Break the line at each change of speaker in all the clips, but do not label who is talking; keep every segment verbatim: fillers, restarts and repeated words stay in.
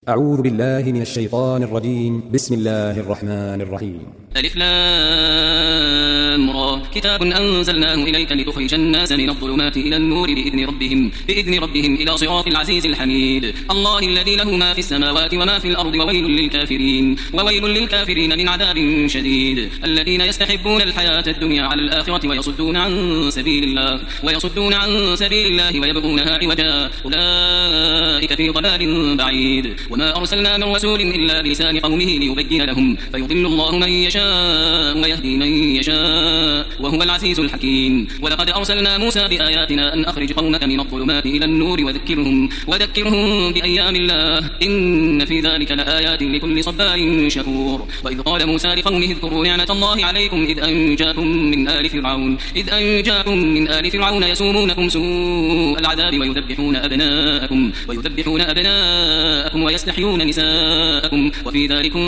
أعوذ بالله من الشيطان الرجيم. بسم الله الرحمن الرحيم.
ألف لام را كتاب أنزلناه إليك لتخرج الناس من الظلمات إلى النور بإذن ربهم بإذن ربهم إلى صراط العزيز الحميد. الله الذي له ما في السماوات وما في الأرض وويل للكافرين وويل للكافرين من عذاب شديد. الذين يستحبون الحياة الدنيا على الآخرة ويصدون عن سبيل الله ويصدون عن سبيل الله ويبغونها عوجا أولئك في ضلال بعيد. وما أرسلنا من رسول إلا بلسان قومه ليبين لهم فيضل الله من يشاء ويهدي من يشاء وهو العزيز الحكيم. ولقد أرسلنا موسى بآياتنا أن أخرج قومك من الظلمات إلى النور وذكرهم وذكرهم بأيام الله إن في ذلك لآيات لكل صبار شكور. وإذ قال موسى لقومه اذكروا نعمة الله عليكم إذ أنجاكم من آل فرعون إذ أنجاكم من آل فرعون يسومونكم سوء العذاب ويذبحون أبناءكم ويذبحون أبناءكم ويستحيون نساءكم وفي ذلكم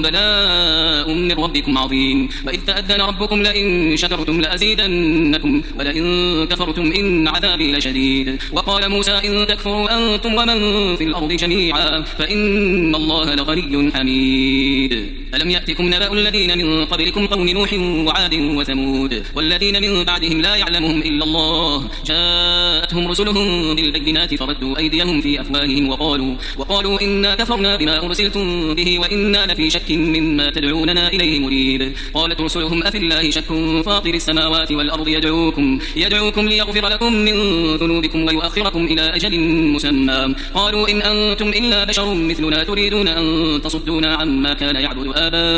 بلاء من ربكم عظيم. وإذ تأذن ربكم لئن شكرتم لأزيدنكم ولئن كفرتم إن عذابي لشديد. وقال موسى إن تكفروا أنتم ومن في الأرض جميعا فإن الله لغني حميد. ألم يأتكم نبأ الذين من قبلكم قوم نوح وعاد وثمود والذين من بعدهم لا يعلمهم إلا الله جاءتهم رسلهم بالبينات فردوا أيديهم في أفواههم وقالوا وقالوا إنا كفرنا بما أرسلتم به وإنا لفي شك مما تدعوننا إليه مريب. قالت رسلهم أفي الله شك فاطر السماوات والأرض يدعوكم يدعوكم ليغفر لكم من ذنوبكم ويؤخركم إلى أجل مسمى قالوا إن أنتم إلا بشر مثلنا تريدون أن تصدونا عما كان يعبد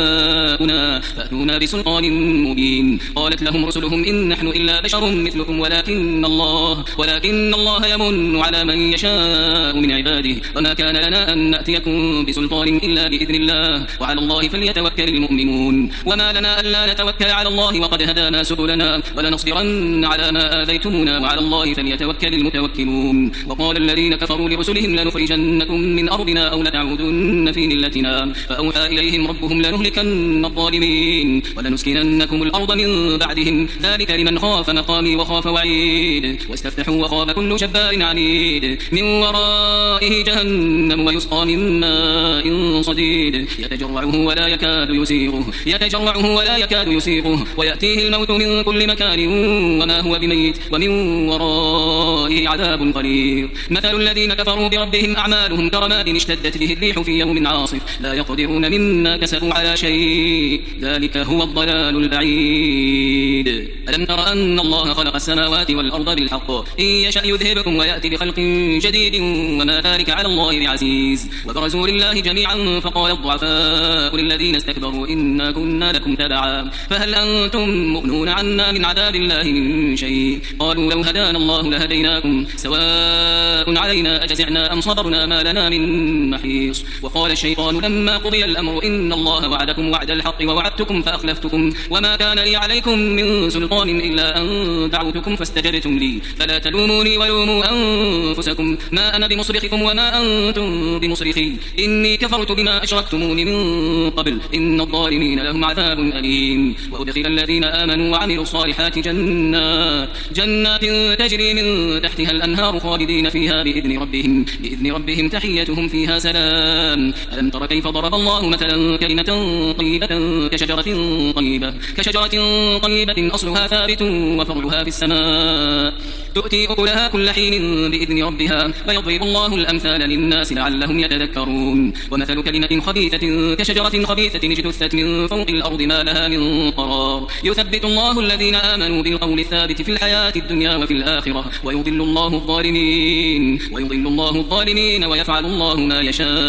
آباؤنا فأتونا بسلطان مبين. قالت لهم رسلهم إن نحن إلا بشر مثلكم ولكن الله ولكن الله يمن على من يشاء من عباده وما كان لنا أن نأتيكم بسلطان إلا بإذن الله وعلى الله فليتوكل المؤمنون. وما لنا ألا نتوكل على الله وقد هدانا سبلنا ولنصبرن على ما آذيتمونا وعلى الله فليتوكل المتوكلون. وقال الذين كفروا لرسلهم لنخرجنكم من أرضنا أو لتعودن في ملتنا فأوحى إليهم ربهم لنهلكن الظالمين ولنسكننكم الأرض من بعدهم ذلك لمن خاف مقامي وخاف وعيد. واستفتحوا وخاب كل جبار عنيد من ورائه جهنم ويسقى من ماء صديد يتجرعه ولا يكاد يسيغه يتجرعه ولا يكاد يسيغه ويأتيه الموت من كل مكان وما هو بميت ومن ورائه عذاب قريب. مثل الذين كفروا بربهم أعمالهم كرماد اشتدت به الريح في يوم عاصف لا يقدرون مما كسبوا على شيء ذلك هو الضلال البعيد. ألم تر أن الله خلق السماوات والأرض بالحق إن يشأ يذهبكم ويأتي بخلق جديد وما ذلك على الله بعزيز. وبرزوا لله جميعا فقال الضعفاء للذين استكبروا إنا كنا لكم تبعا فهل أنتم مغنون عنا من عذاب الله من شيء قالوا لو هدانا الله لهديناكم سواء علينا أجزعنا أم صبرنا ما لنا من محيص. وقال الشيطان لما قضي الأمر إن الله وعدكم وعد الحق ووعدتكم فأخلفتكم وما كان لي عليكم من سلطان إلا أن دعوتكم فاستجبتم لي فلا تلوموني ولوموا أنفسكم ما أنا بمصرخكم وما أنتم بمصرخي إني كفرت بما أشركتمون من قبل إن الظالمين لهم عذاب أليم. وأدخل الذين آمنوا وعملوا الصالحات جنات جنات تجري من تحتها الأنهار خالدين فيها بإذن ربهم بإذن ربهم تحيتهم فيها سلام. ألم تر كيف ضرب الله مثلا كلمة طيبة كشجرة طيبة كشجرة طيبة أصلها ثابت وفرعها في السماء تؤتي أكلها كل حين بإذن ربها ويضرب الله الأمثال للناس لعلهم يتذكرون. ومثل كلمة خبيثة كشجرة خبيثة اجتثت من فوق الأرض ما لها من قرار يثبت الله الذين آمنوا بالقول الثابت في الحياة الدنيا وفي الآخرة ويضل الله الظالمين ويضل الله الظالمين ويفعل الله ما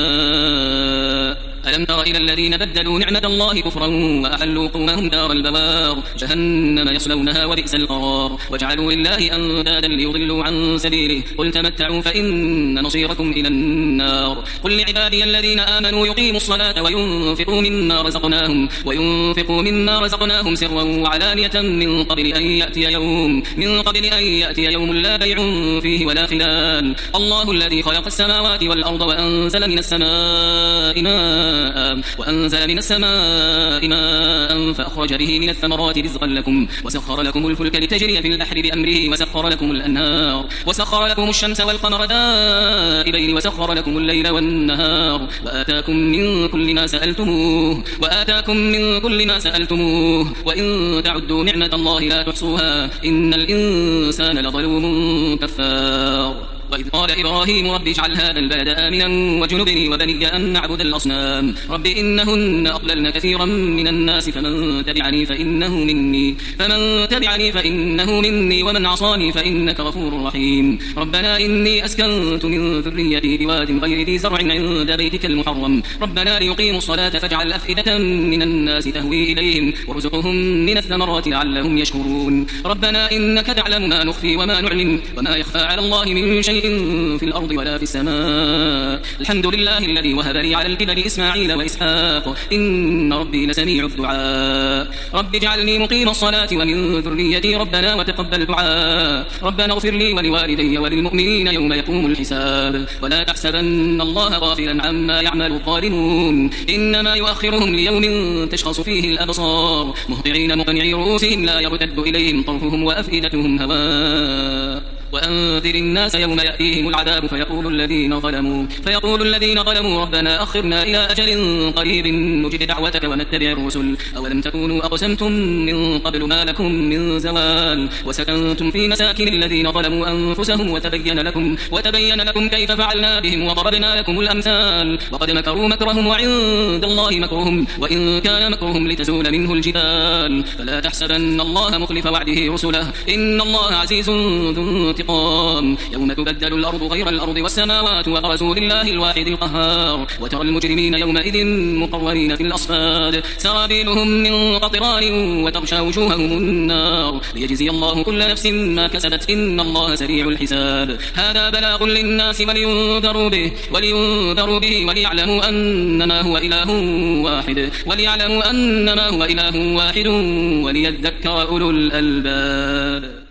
يشاء. ألم تر إلى الذين بدلوا نعمة الله كفرا وأحلوا قومهم دار البوار جهنم يصلونها وبئس القرار وجعلوا لله أندادا ليضلوا عن سبيله قل تمتعوا فإن مصيركم إلى النار. قل لعبادي الذين آمنوا يقيموا الصلاة وينفقوا مما رزقناهم وينفقوا مما رزقناهم سرا وعلانية من قبل أن يأتي يوم من قبل أن يأتي يوم لا بيع فيه ولا خلال. الله الذي خلق السماوات والأرض وأنزل من السماء ماء ماء وأنزل من السماء ماء فأخرج به من الثمرات رزقا لكم وسخر لكم الفلك لتجري في البحر بأمره وسخر لكم الأنهار وسخر لكم الشمس والقمر دائبين وسخر لكم الليل والنهار وآتاكم من كل ما سألتموه وآتاكم من كل ما سألتموه وإن تعدوا نعمة الله لا تحصوها إن الإنسان لظلوم كفار. وإذ قال إبراهيم رب اجعل هذا البلد آمنا وجنبني وبني أن نعبد الأصنام رب إنهن أضللن كثيرا من الناس فمن تبعني فإنه مني فمن تبعني فإنه مني ومن عصاني فإنك غفور رحيم. ربنا إني أسكنت من ذريتي بواد غير ذي زرع عند بيتك المحرم ربنا ليقيموا الصلاة فاجعل أفئدة من الناس تهوي إليهم وارزقهم من الثمرات لعلهم يشكرون. ربنا إنك تعلم ما نخفي وما نعلن وما يخفى على الله من شيء في الأرض ولا في السماء. الحمد لله الذي وهب لي على الكبر إسماعيل وإسحاق إن ربي لسميع الدعاء. رب اجعلني مقيم الصلاة ومن ذريتي ربنا وتقبل دعاء. ربنا اغفر لي ولوالدي وللمؤمنين يوم يقوم الحساب ولا تحسبن الله غافلا عما يعمل الظالمون إنما يؤخرهم ليوم تشخص فيه الأبصار مهطعين مقنعي رؤوسهم لا يرتد إليهم طرفهم وأفئدتهم هواء. وأنذر الناس يوم يأتيهم العذاب فيقول الذين ظلموا فيقول الذين ظلموا ربنا أخرنا إلى أجل قريب نجب دعوتك ونتبع الرسل أولم تكونوا أقسمتم من قبل ما لكم من زوال وسكنتم في مساكن الذين ظلموا أنفسهم وتبين لكم وتبين لكم كيف فعلنا بهم وضربنا لكم الأمثال وقد مكروا مكرهم وعند الله مكرهم وإن كان مكرهم لتزول منه الجبال فلا تحسبن الله مخلف وعده رسله إن الله عزيز ذو انتقام. يوم تبدل الأرض غير الأرض والسماوات وبرزوا لله الواحد القهار وترى المجرمين يومئذ مقرنين في الأصفاد سرابيلهم من قطران وتغشى وجوههم النار ليجزي الله كل نفس ما كسبت إن الله سريع الحساب. هذا بلاغ للناس ولينذروا به ولينذروا به وليعلموا أنما هو إله واحد وليعلموا أنما هو إله واحد وليذكر أولو الألباب.